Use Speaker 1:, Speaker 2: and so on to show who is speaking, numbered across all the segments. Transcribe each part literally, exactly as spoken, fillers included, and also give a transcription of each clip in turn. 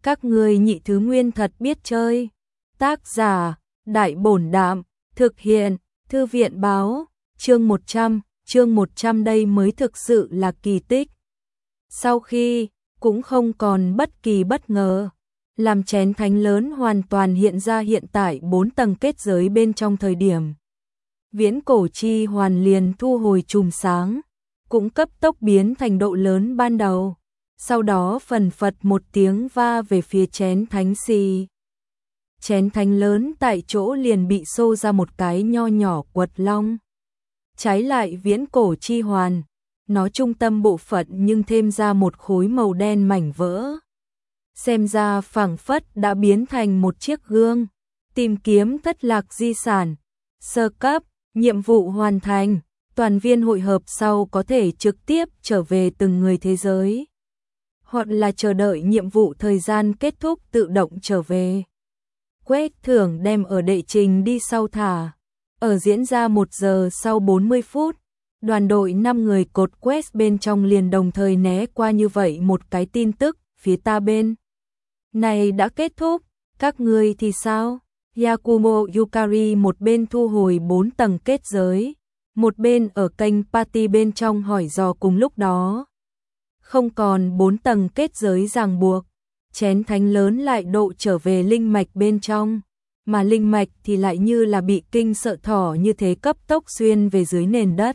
Speaker 1: Các ngươi nhị thứ nguyên thật biết chơi. Tác giả, Đại Bổn Đạm, thực hiện, Thư viện Báo, chương một trăm, chương một trăm đây mới thực sự là kỳ tích. Sau khi, cũng không còn bất kỳ bất ngờ, làm chén thánh lớn hoàn toàn hiện ra hiện tại bốn tầng kết giới bên trong thời điểm. Viễn cổ chi hoàn liền thu hồi chùm sáng, cũng cấp tốc biến thành độ lớn ban đầu. Sau đó phần phật một tiếng va về phía chén thánh xì. Chén thánh lớn tại chỗ liền bị xô ra một cái nho nhỏ quật long. Trái lại viễn cổ chi hoàn, nó trung tâm bộ phận nhưng thêm ra một khối màu đen mảnh vỡ. Xem ra phảng phất đã biến thành một chiếc gương. Tìm kiếm thất lạc di sản. Sơ cấp, nhiệm vụ hoàn thành. Toàn viên hội hợp sau có thể trực tiếp trở về từng người thế giới, hoặc là chờ đợi nhiệm vụ thời gian kết thúc tự động trở về. Quét thưởng đem ở đệ trình đi sau thả. Ở diễn ra một giờ sau bốn mươi phút, đoàn đội năm người cột quest bên trong liền đồng thời né qua như vậy một cái tin tức, phía ta bên này đã kết thúc, các ngươi thì sao? Yakumo Yukari một bên thu hồi bốn tầng kết giới, một bên ở kênh party bên trong hỏi dò cùng lúc đó. Không còn bốn tầng kết giới ràng buộc, chén thánh lớn lại độ trở về linh mạch bên trong, mà linh mạch thì lại như là bị kinh sợ thỏ như thế cấp tốc xuyên về dưới nền đất.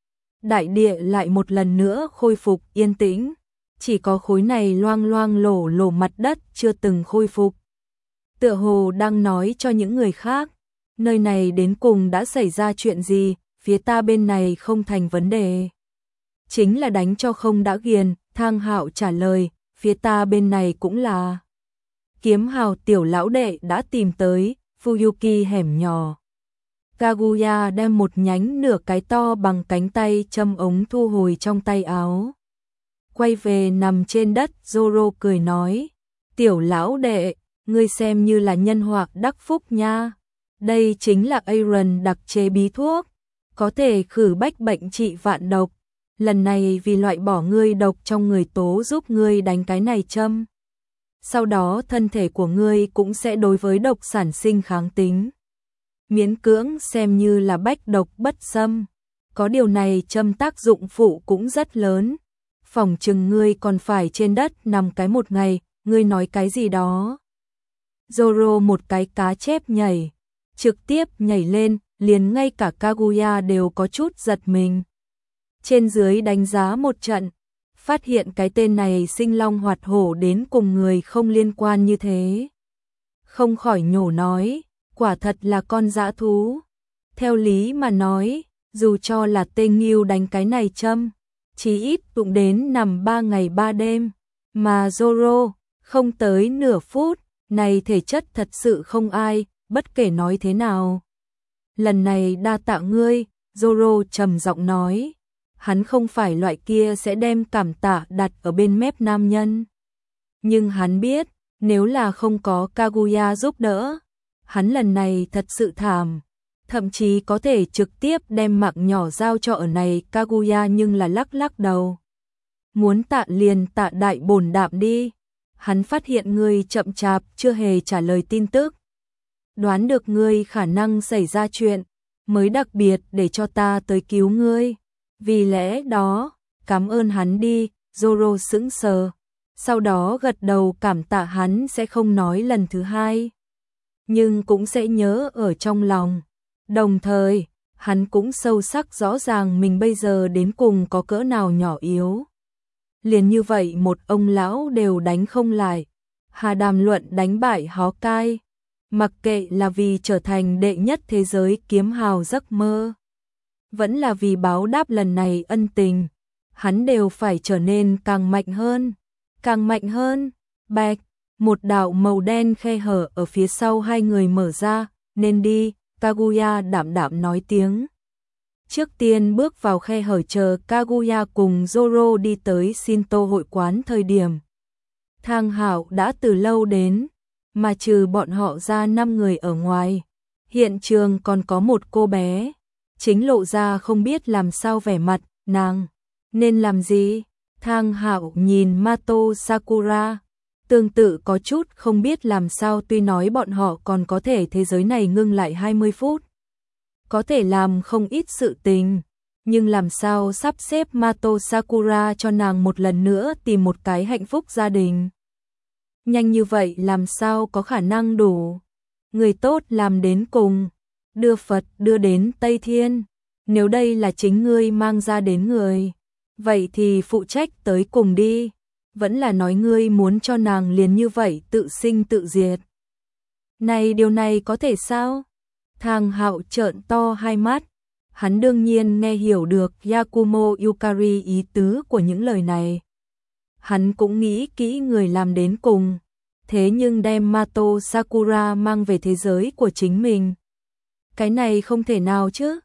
Speaker 1: Đại địa lại một lần nữa khôi phục yên tĩnh, chỉ có khối này loang loang lổ lổ mặt đất chưa từng khôi phục. Tựa hồ đang nói cho những người khác, nơi này đến cùng đã xảy ra chuyện gì, phía ta bên này không thành vấn đề. Chính là đánh cho không đã ghiền, Thang Hạo trả lời, phía ta bên này cũng là. Kiếm hào tiểu lão đệ đã tìm tới, Fuyuki hẻm nhỏ. Kaguya đem một nhánh nửa cái to bằng cánh tay châm ống thu hồi trong tay áo. Quay về nằm trên đất, Zoro cười nói, tiểu lão đệ, ngươi xem như là nhân hoặc đắc phúc nha. Đây chính là Aaron đặc chế bí thuốc, có thể khử bách bệnh trị vạn độc. Lần này vì loại bỏ ngươi độc trong người tố giúp ngươi đánh cái này châm. Sau đó thân thể của ngươi cũng sẽ đối với độc sản sinh kháng tính. Miễn cưỡng xem như là bách độc bất xâm. Có điều này châm tác dụng phụ cũng rất lớn. Phỏng chừng ngươi còn phải trên đất nằm cái một ngày, ngươi nói cái gì đó. Zoro một cái cá chép nhảy, trực tiếp nhảy lên, liền ngay cả Kaguya đều có chút giật mình. Trên dưới đánh giá một trận, phát hiện cái tên này sinh long hoạt hổ đến cùng người không liên quan như thế. Không khỏi nhổ nói, quả thật là con dã thú. Theo lý mà nói, dù cho là tên Ngưu đánh cái này châm, chí ít cũng đến nằm ba ngày ba đêm. Mà Zoro, không tới nửa phút, này thể chất thật sự không ai, bất kể nói thế nào. Lần này đa tạ ngươi, Zoro trầm giọng nói. Hắn không phải loại kia sẽ đem cảm tạ đặt ở bên mép nam nhân. Nhưng hắn biết, nếu là không có Kaguya giúp đỡ, hắn lần này thật sự thảm. Thậm chí có thể trực tiếp đem mạng nhỏ giao cho ở này Kaguya nhưng là lắc lắc đầu. Muốn tạ liền tạ đại bổn đạm đi. Hắn phát hiện ngươi chậm chạp chưa hề trả lời tin tức. Đoán được ngươi khả năng xảy ra chuyện, mới đặc biệt để cho ta tới cứu ngươi. Vì lẽ đó, cảm ơn hắn đi, Zoro sững sờ. Sau đó gật đầu cảm tạ hắn sẽ không nói lần thứ hai. Nhưng cũng sẽ nhớ ở trong lòng. Đồng thời, hắn cũng sâu sắc rõ ràng mình bây giờ đến cùng có cỡ nào nhỏ yếu. Liền như vậy một ông lão đều đánh không lại. Hà Đàm Luận đánh bại Hawkeye. Mặc kệ là vì trở thành đệ nhất thế giới kiếm hào giấc mơ, vẫn là vì báo đáp lần này ân tình, hắn đều phải trở nên càng mạnh hơn, càng mạnh hơn. Bạch, một đạo màu đen khe hở ở phía sau hai người mở ra, nên đi, Kaguya đạm đạm nói tiếng. Trước tiên bước vào khe hở chờ Kaguya cùng Zoro đi tới Shinto hội quán thời điểm. Thang Hạo đã từ lâu đến, mà trừ bọn họ ra năm người ở ngoài, hiện trường còn có một cô bé. Chính lộ ra không biết làm sao vẻ mặt, nàng nên làm gì? Thang Hạo nhìn Mato Sakura, Tương tự có chút không biết làm sao, tuy nói bọn họ còn có thể thế giới này ngưng lại hai mươi phút. Có thể làm không ít sự tình, nhưng làm sao sắp xếp Mato Sakura cho nàng một lần nữa tìm một cái hạnh phúc gia đình. Nhanh như vậy làm sao có khả năng đủ. Người tốt làm đến cùng, đưa Phật đưa đến Tây Thiên. Nếu đây là chính ngươi mang ra đến người, vậy thì phụ trách tới cùng đi. Vẫn là nói ngươi muốn cho nàng liền như vậy tự sinh tự diệt. Này điều này có thể sao? Thang Hạo trợn to hai mắt. Hắn đương nhiên nghe hiểu được Yakumo Yukari ý tứ của những lời này. Hắn cũng nghĩ kỹ người làm đến cùng. Thế nhưng đem Mato Sakura mang về thế giới của chính mình, cái này không thể nào chứ.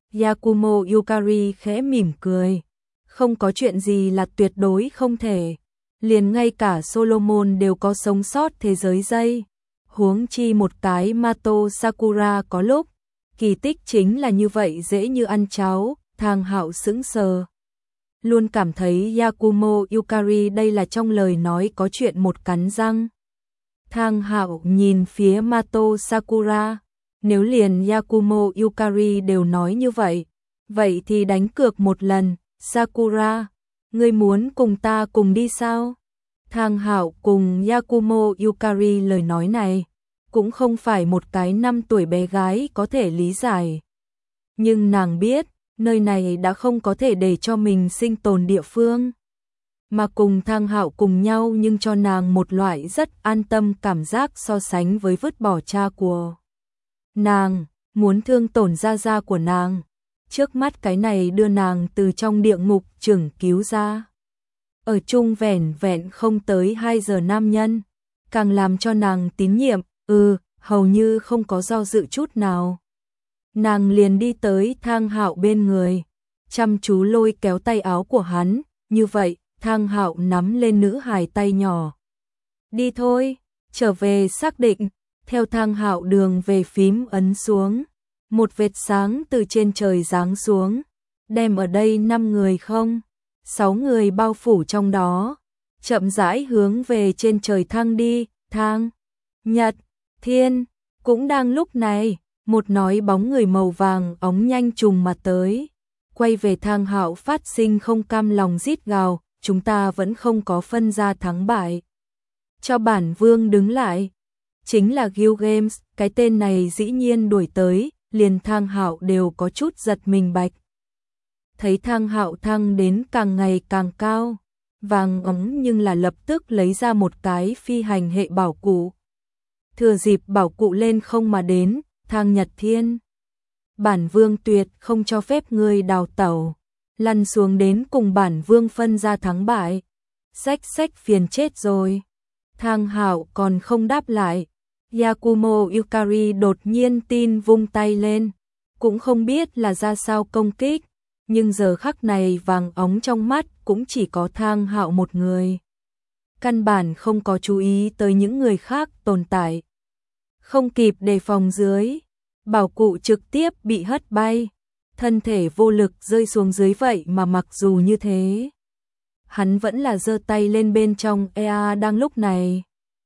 Speaker 1: Yakumo Yukari khẽ mỉm cười. Không có chuyện gì là tuyệt đối không thể. Liền ngay cả Solomon đều có sống sót thế giới dây. Huống chi một cái Mato Sakura có lúc. Kỳ tích chính là như vậy, dễ như ăn cháo. Thang Hạo sững sờ. Luôn cảm thấy Yakumo Yukari đây là trong lời nói có chuyện một cắn răng. Thang Hạo nhìn phía Mato Sakura. Nếu liền Yakumo Yukari đều nói như vậy, vậy thì đánh cược một lần. Sakura, ngươi muốn cùng ta cùng đi sao? Thang Hạo cùng Yakumo Yukari lời nói này cũng không phải một cái năm tuổi bé gái có thể lý giải. Nhưng nàng biết, nơi này đã không có thể để cho mình sinh tồn địa phương. Mà cùng Thang Hạo cùng nhau nhưng cho nàng một loại rất an tâm cảm giác so sánh với vứt bỏ cha của nàng, muốn thương tổn gia gia của nàng. Trước mắt cái này đưa nàng từ trong địa ngục chừng cứu ra. Ở chung vẻn vẹn không tới hai giờ nam nhân, càng làm cho nàng tín nhiệm, ừ, hầu như không có do dự chút nào. Nàng liền đi tới Thang Hạo bên người, chăm chú lôi kéo tay áo của hắn, như vậy, Thang Hạo nắm lên nữ hài tay nhỏ. Đi thôi, trở về xác định. Theo Thang Hạo đường về phím ấn xuống, một vệt sáng từ trên trời giáng xuống, đem ở đây năm người không, sáu người bao phủ trong đó, chậm rãi hướng về trên trời thăng đi. Thang, Nhật, Thiên. Cũng đang lúc này, một nói bóng người màu vàng óng nhanh trùng mà tới, quay về Thang Hạo phát sinh không cam lòng rít gào, chúng ta vẫn không có phân ra thắng bại. Cho bản vương đứng lại. Chính là Guild Games, cái tên này dĩ nhiên đuổi tới, liền Thang Hạo đều có chút giật mình bạch. Thấy Thang Hạo thăng đến càng ngày càng cao, vàng óng nhưng là lập tức lấy ra một cái phi hành hệ bảo cụ. Thừa dịp bảo cụ lên không mà đến, Thang Nhật Thiên. Bản vương tuyệt không cho phép ngươi đào tẩu, lăn xuống đến cùng bản vương phân ra thắng bại. Xách xách phiền chết rồi. Thang Hạo còn không đáp lại. Yakumo Yukari đột nhiên tin vung tay lên, cũng không biết là ra sao công kích, nhưng giờ khắc này vàng óng trong mắt cũng chỉ có Thang Hạo một người. Căn bản không có chú ý tới những người khác tồn tại. Không kịp đề phòng dưới, bảo cụ trực tiếp bị hất bay, thân thể vô lực rơi xuống dưới, vậy mà mặc dù như thế, hắn vẫn là giơ tay lên bên trong e a đang lúc này.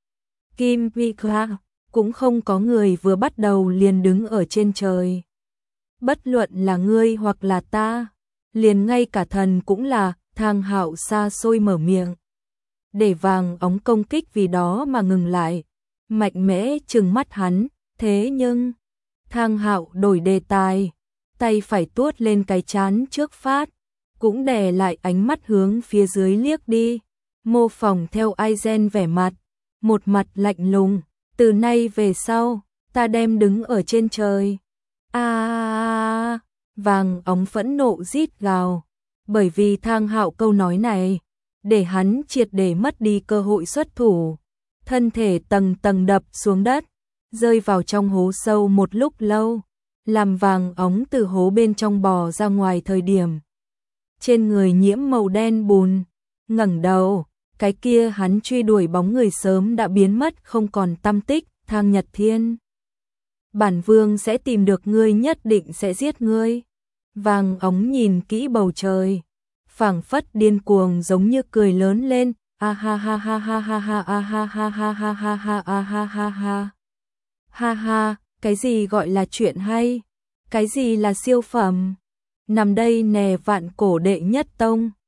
Speaker 1: Kim Pika cũng không có người vừa bắt đầu liền đứng ở trên trời. Bất luận là ngươi hoặc là ta, liền ngay cả thần cũng là. Thang Hạo xa xôi mở miệng, để vàng óng công kích vì đó mà ngừng lại, mạnh mẽ trừng mắt hắn. Thế nhưng Thang Hạo đổi đề tài, tay phải tuốt lên cái chán trước phát, cũng đè lại ánh mắt hướng phía dưới liếc đi, mô phỏng theo Aizen vẻ mặt, một mặt lạnh lùng. Từ nay về sau, ta đem đứng ở trên trời. A à, vàng óng phẫn nộ rít gào, bởi vì Thang Hạo câu nói này, để hắn triệt để mất đi cơ hội xuất thủ, thân thể tầng tầng đập xuống đất, rơi vào trong hố sâu một lúc lâu, làm vàng óng từ hố bên trong bò ra ngoài thời điểm. Trên người nhiễm màu đen bùn, ngẩng đầu, cái kia hắn truy đuổi bóng người sớm đã biến mất không còn tăm tích. Thang Nhật Thiên, bản vương sẽ tìm được ngươi, nhất định sẽ giết ngươi. Vàng óng nhìn kỹ bầu trời, phảng phất điên cuồng giống như cười lớn lên. A ha ha ha ha ha ha a ha ha ha ha ha ha a ha ha ha. Ha ha, cái gì gọi là chuyện hay? Cái gì là siêu phẩm? Nằm đây nè vạn cổ đệ nhất tông.